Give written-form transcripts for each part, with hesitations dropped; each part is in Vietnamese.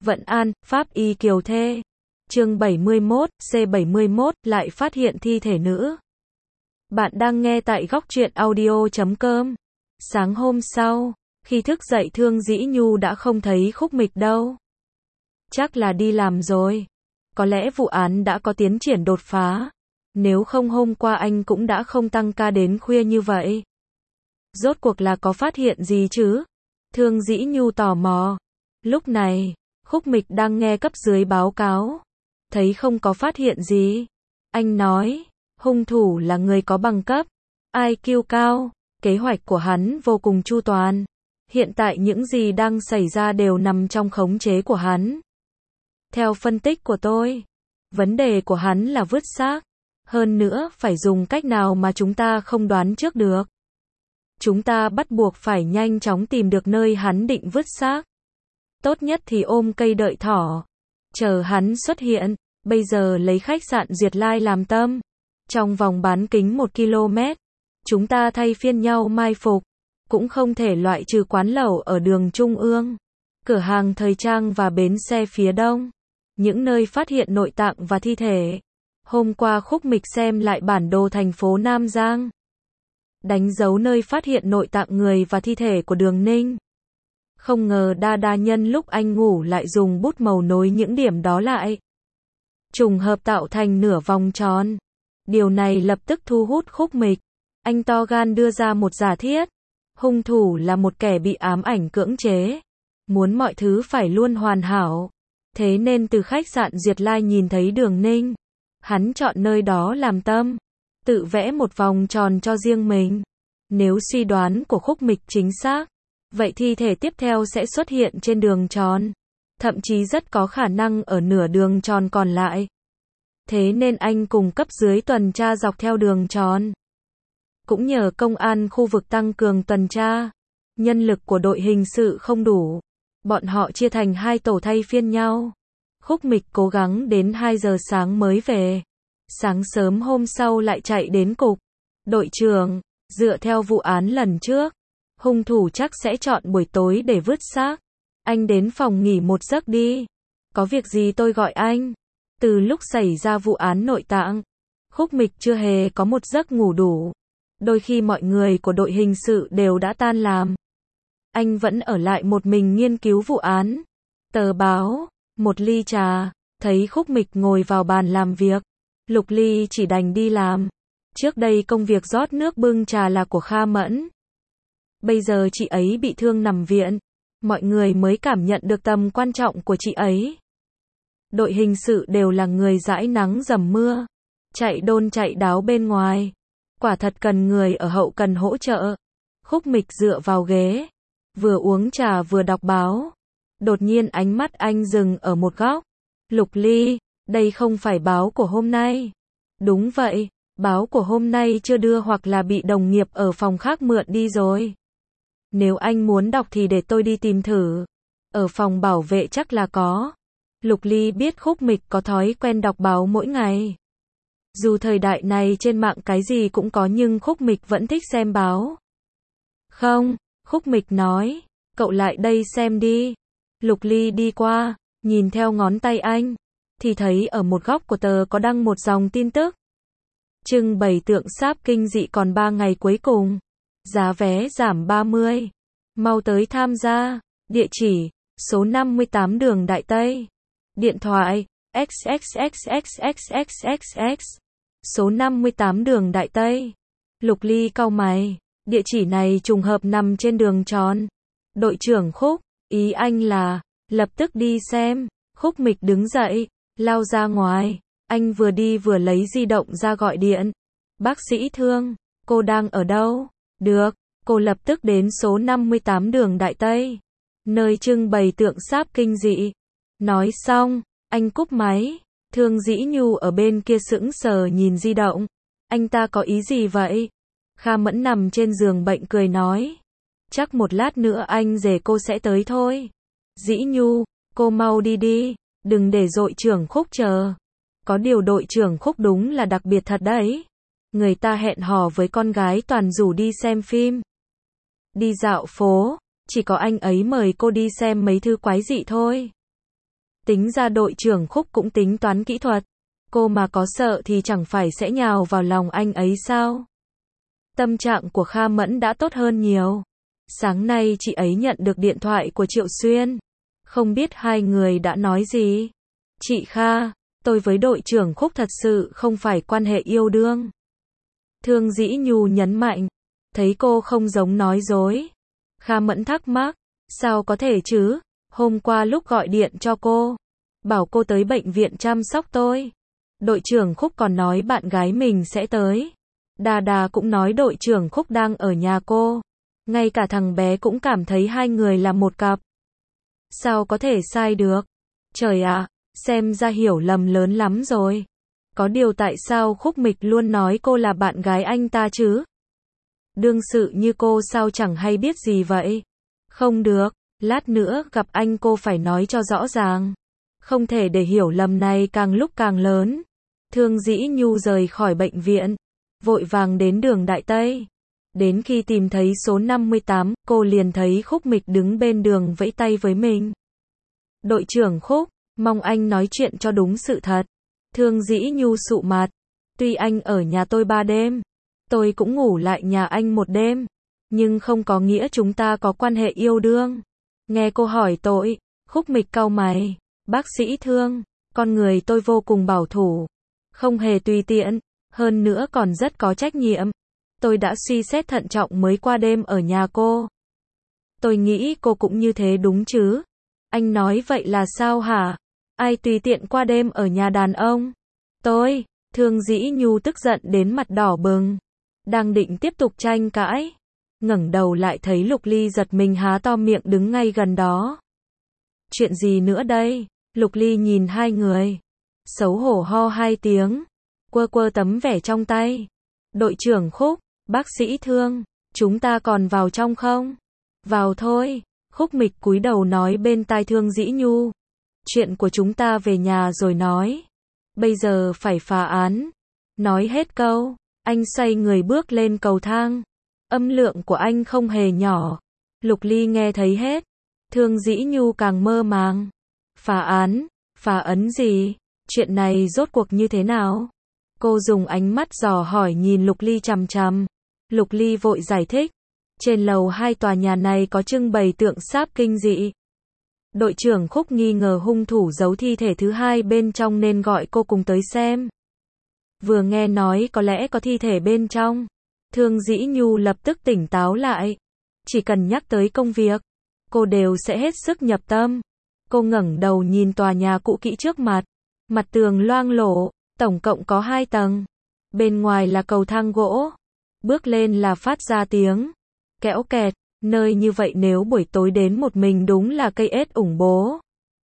Vận An, Pháp Y Kiều Thê. Chương 71, C71, lại phát hiện thi thể nữ. Bạn đang nghe tại góc truyện audio.com. Sáng hôm sau, khi thức dậy Thương Dĩ Nhu đã không thấy Khúc Mịch đâu. Chắc là đi làm rồi. Có lẽ vụ án đã có tiến triển đột phá. Nếu không hôm qua anh cũng đã không tăng ca đến khuya như vậy. Rốt cuộc là có phát hiện gì chứ? Thương Dĩ Nhu tò mò. Lúc này, Khúc Mịch đang nghe cấp dưới báo cáo. Thấy không có phát hiện gì. Anh nói, hung thủ là người có bằng cấp, IQ cao, kế hoạch của hắn vô cùng chu toàn. Hiện tại những gì đang xảy ra đều nằm trong khống chế của hắn. Theo phân tích của tôi, vấn đề của hắn là vứt xác. Hơn nữa, phải dùng cách nào mà chúng ta không đoán trước được. Chúng ta bắt buộc phải nhanh chóng tìm được nơi hắn định vứt xác. Tốt nhất thì ôm cây đợi thỏ. Chờ hắn xuất hiện, bây giờ lấy khách sạn Duyệt Lai làm tâm. Trong vòng bán kính 1 km, chúng ta thay phiên nhau mai phục. Cũng không thể loại trừ quán lẩu ở đường Trung ương, cửa hàng thời trang và bến xe phía đông. Những nơi phát hiện nội tạng và thi thể. Hôm qua Khúc Mịch xem lại bản đồ thành phố Nam Giang. Đánh dấu nơi phát hiện nội tạng người và thi thể của Đường Ninh. Không ngờ đa nhân lúc anh ngủ lại dùng bút màu nối những điểm đó lại. Trùng hợp tạo thành nửa vòng tròn. Điều này lập tức thu hút Khúc Mịch. Anh to gan đưa ra một giả thiết. Hung thủ là một kẻ bị ám ảnh cưỡng chế. Muốn mọi thứ phải luôn hoàn hảo. Thế nên từ khách sạn Duyệt Lai nhìn thấy Đường Ninh. Hắn chọn nơi đó làm tâm. Tự vẽ một vòng tròn cho riêng mình. Nếu suy đoán của Khúc Mịch chính xác, vậy thi thể tiếp theo sẽ xuất hiện trên đường tròn. Thậm chí rất có khả năng ở nửa đường tròn còn lại. Thế nên anh cùng cấp dưới tuần tra dọc theo đường tròn. Cũng nhờ công an khu vực tăng cường tuần tra. Nhân lực của đội hình sự không đủ. Bọn họ chia thành 2 tổ thay phiên nhau. Khúc Mịch cố gắng đến 2 giờ sáng mới về. Sáng sớm hôm sau lại chạy đến cục. Đội trưởng, dựa theo vụ án lần trước, hung thủ chắc sẽ chọn buổi tối để vứt xác. Anh đến phòng nghỉ một giấc đi. Có việc gì tôi gọi anh. Từ lúc xảy ra vụ án nội tạng, Khúc Mịch chưa hề có một giấc ngủ đủ. Đôi khi mọi người của đội hình sự đều đã tan làm. Anh vẫn ở lại một mình nghiên cứu vụ án. Tờ báo, một ly trà, thấy Khúc Mịch ngồi vào bàn làm việc. Lục Ly chỉ đành đi làm. Trước đây công việc rót nước bưng trà là của Kha Mẫn. Bây giờ chị ấy bị thương nằm viện. Mọi người mới cảm nhận được tầm quan trọng của chị ấy. Đội hình sự đều là người dãi nắng dầm mưa. Chạy đôn chạy đáo bên ngoài. Quả thật cần người ở hậu cần hỗ trợ. Khúc Mịch dựa vào ghế. Vừa uống trà vừa đọc báo. Đột nhiên ánh mắt anh dừng ở một góc. Lục Ly, đây không phải báo của hôm nay. Đúng vậy, báo của hôm nay chưa đưa hoặc là bị đồng nghiệp ở phòng khác mượn đi rồi. Nếu anh muốn đọc thì để tôi đi tìm thử. Ở phòng bảo vệ chắc là có. Lục Ly biết Khúc Mịch có thói quen đọc báo mỗi ngày. Dù thời đại này trên mạng cái gì cũng có nhưng Khúc Mịch vẫn thích xem báo. Không, Khúc Mịch nói, cậu lại đây xem đi. Lục Ly đi qua, nhìn theo ngón tay anh, thì thấy ở một góc của tờ có đăng một dòng tin tức. Trưng bày tượng sáp kinh dị còn 3 ngày cuối cùng. Giá vé giảm 30. Mau tới tham gia. Địa chỉ, số 58 đường Đại Tây. Điện thoại, xxxxxxxx. Số 58 đường Đại Tây. Lục Ly cau mày. Địa chỉ này trùng hợp nằm trên đường tròn. Đội trưởng Khúc, ý anh là, lập tức đi xem. Khúc Mịch đứng dậy, lao ra ngoài. Anh vừa đi vừa lấy di động ra gọi điện. Bác sĩ Thương, cô đang ở đâu? Được, cô lập tức đến số 58 đường Đại Tây. Nơi trưng bày tượng sáp kinh dị. Nói xong, anh cúp máy. Thương Dĩ Nhu ở bên kia sững sờ nhìn di động. Anh ta có ý gì vậy? Kha Mẫn nằm trên giường bệnh cười nói. Chắc một lát nữa anh rể cô sẽ tới thôi. Dĩ Nhu, cô mau đi đi, đừng để đội trưởng Khúc chờ. Có điều đội trưởng Khúc đúng là đặc biệt thật đấy. Người ta hẹn hò với con gái toàn rủ đi xem phim. Đi dạo phố, chỉ có anh ấy mời cô đi xem mấy thứ quái dị thôi. Tính ra đội trưởng Khúc cũng tính toán kỹ thuật. Cô mà có sợ thì chẳng phải sẽ nhào vào lòng anh ấy sao? Tâm trạng của Kha Mẫn đã tốt hơn nhiều. Sáng nay chị ấy nhận được điện thoại của Triệu Xuyên. Không biết hai người đã nói gì? Chị Kha, tôi với đội trưởng Khúc thật sự không phải quan hệ yêu đương. Thương Dĩ Nhu nhấn mạnh. Thấy cô không giống nói dối. Kha Mẫn thắc mắc. Sao có thể chứ? Hôm qua lúc gọi điện cho cô, bảo cô tới bệnh viện chăm sóc tôi. Đội trưởng Khúc còn nói bạn gái mình sẽ tới. Đà Đà cũng nói đội trưởng Khúc đang ở nhà cô. Ngay cả thằng bé cũng cảm thấy hai người là một cặp. Sao có thể sai được? Trời ạ, xem ra hiểu lầm lớn lắm rồi. Có điều tại sao Khúc Mịch luôn nói cô là bạn gái anh ta chứ? Đương sự như cô sao chẳng hay biết gì vậy? Không được, lát nữa gặp anh cô phải nói cho rõ ràng. Không thể để hiểu lầm này càng lúc càng lớn. Thương Dĩ Nhu rời khỏi bệnh viện, vội vàng đến đường Đại Tây. Đến khi tìm thấy số 58, cô liền thấy Khúc Mịch đứng bên đường vẫy tay với mình. Đội trưởng Khúc, mong anh nói chuyện cho đúng sự thật. Thương Dĩ Nhu sụ mặt. Tuy anh ở nhà tôi 3 đêm, tôi cũng ngủ lại nhà anh 1 đêm. Nhưng không có nghĩa chúng ta có quan hệ yêu đương. Nghe cô hỏi tội, Khúc Mịch cau mày. Bác sĩ Thương, con người tôi vô cùng bảo thủ. Không hề tùy tiện, hơn nữa còn rất có trách nhiệm. Tôi đã suy xét thận trọng mới qua đêm ở nhà cô. Tôi nghĩ cô cũng như thế đúng chứ? Anh nói vậy là sao hả? Ai tùy tiện qua đêm ở nhà đàn ông? Tôi, Thương Dĩ Nhu tức giận đến mặt đỏ bừng. Đang định tiếp tục tranh cãi. Ngẩng đầu lại thấy Lục Ly giật mình há to miệng đứng ngay gần đó. Chuyện gì nữa đây? Lục Ly nhìn hai người. Xấu hổ ho 2 tiếng. Quơ quơ tấm vẻ trong tay. Đội trưởng Khúc, bác sĩ Thương, chúng ta còn vào trong không? Vào thôi. Khúc Mịch cúi đầu nói bên tai Thương Dĩ Nhu. Chuyện của chúng ta về nhà rồi nói. Bây giờ phải phá án. Nói hết câu, anh xoay người bước lên cầu thang. Âm lượng của anh không hề nhỏ. Lục Ly nghe thấy hết. Thương Dĩ Nhu càng mơ màng. Phá án, phá ấn gì? Chuyện này rốt cuộc như thế nào? Cô dùng ánh mắt dò hỏi nhìn Lục Ly chằm chằm. Lục Ly vội giải thích. Trên lầu 2 tòa nhà này có trưng bày tượng sáp kinh dị. Đội trưởng Khúc nghi ngờ hung thủ giấu thi thể thứ hai bên trong nên gọi cô cùng tới xem. Vừa nghe nói có lẽ có thi thể bên trong, Thương Dĩ Nhu lập tức tỉnh táo lại. Chỉ cần nhắc tới công việc, cô đều sẽ hết sức nhập tâm. Cô ngẩng đầu nhìn tòa nhà cũ kỹ trước mặt. Mặt tường loang lổ, tổng cộng có 2 tầng. Bên ngoài là cầu thang gỗ. Bước lên là phát ra tiếng kéo kẹt. Nơi như vậy nếu buổi tối đến một mình đúng là cây ết ủng bố.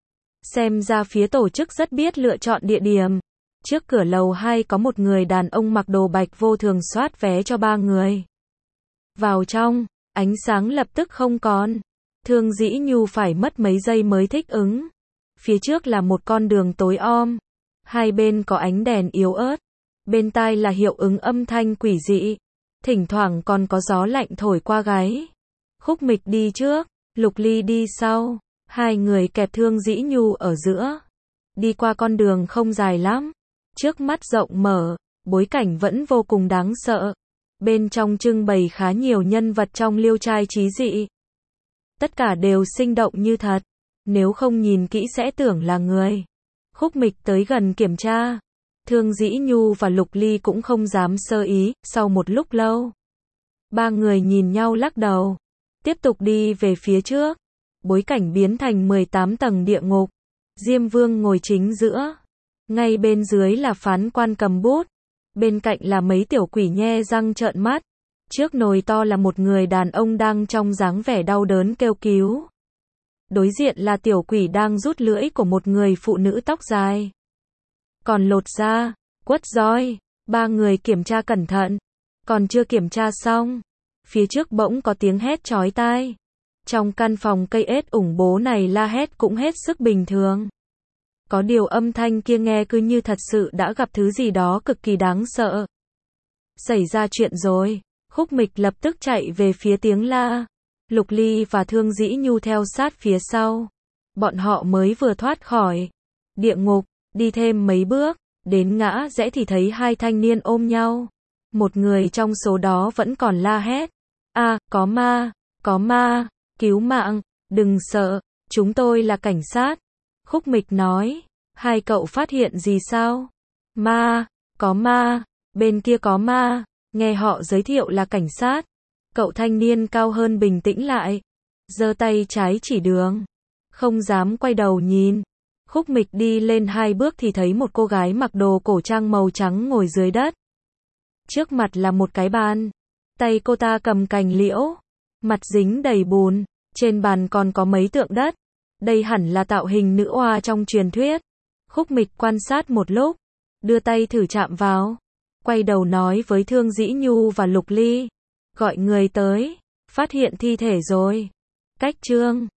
Xem ra phía tổ chức rất biết lựa chọn địa điểm. Trước cửa lầu 2 có một người đàn ông mặc đồ bạch vô thường soát vé cho 3 người. Vào trong, ánh sáng lập tức không còn. Thương Dĩ Nhu phải mất mấy giây mới thích ứng. Phía trước là một con đường tối om. Hai bên có ánh đèn yếu ớt. Bên tai là hiệu ứng âm thanh quỷ dị. Thỉnh thoảng còn có gió lạnh thổi qua gáy. Khúc Mịch đi trước, Lục Ly đi sau. Hai người kẹp Thương Dĩ Nhu ở giữa. Đi qua con đường không dài lắm. Trước mắt rộng mở, bối cảnh vẫn vô cùng đáng sợ. Bên trong trưng bày khá nhiều nhân vật trong liêu trai trí dị. Tất cả đều sinh động như thật. Nếu không nhìn kỹ sẽ tưởng là người. Khúc Mịch tới gần kiểm tra. Thương Dĩ Nhu và Lục Ly cũng không dám sơ ý. Sau một lúc lâu, 3 người nhìn nhau lắc đầu. Tiếp tục đi về phía trước. Bối cảnh biến thành 18 tầng địa ngục. Diêm Vương ngồi chính giữa. Ngay bên dưới là phán quan cầm bút. Bên cạnh là mấy tiểu quỷ nhe răng trợn mắt. Trước nồi to là một người đàn ông đang trong dáng vẻ đau đớn kêu cứu. Đối diện là tiểu quỷ đang rút lưỡi của một người phụ nữ tóc dài. Còn lột da, quất roi. 3 người kiểm tra cẩn thận. Còn chưa kiểm tra xong, phía trước bỗng có tiếng hét chói tai. Trong căn phòng cây ết ủng bố này la hét cũng hết sức bình thường. Có điều âm thanh kia nghe cứ như thật sự đã gặp thứ gì đó cực kỳ đáng sợ. Xảy ra chuyện rồi. Khúc Mịch lập tức chạy về phía tiếng la. Lục Ly và Thương Dĩ Nhu theo sát phía sau. Bọn họ mới vừa thoát khỏi Địa ngục, đi thêm mấy bước, đến ngã rẽ thì thấy hai thanh niên ôm nhau. Một người trong số đó vẫn còn la hét. Có ma, cứu mạng, đừng sợ, chúng tôi là cảnh sát. Khúc Mịch nói, hai cậu phát hiện gì sao? Có ma, bên kia có ma, nghe họ giới thiệu là cảnh sát. Cậu thanh niên cao hơn bình tĩnh lại, giơ tay trái chỉ đường, không dám quay đầu nhìn. Khúc Mịch đi lên 2 bước thì thấy một cô gái mặc đồ cổ trang màu trắng ngồi dưới đất. Trước mặt là một cái bàn, tay cô ta cầm cành liễu, mặt dính đầy bùn, trên bàn còn có mấy tượng đất. Đây hẳn là tạo hình nữ oa trong truyền thuyết. Khúc Mịch quan sát một lúc, đưa tay thử chạm vào, quay đầu nói với Thương Dĩ Nhu và Lục Ly, gọi người tới, phát hiện thi thể rồi. Cách chương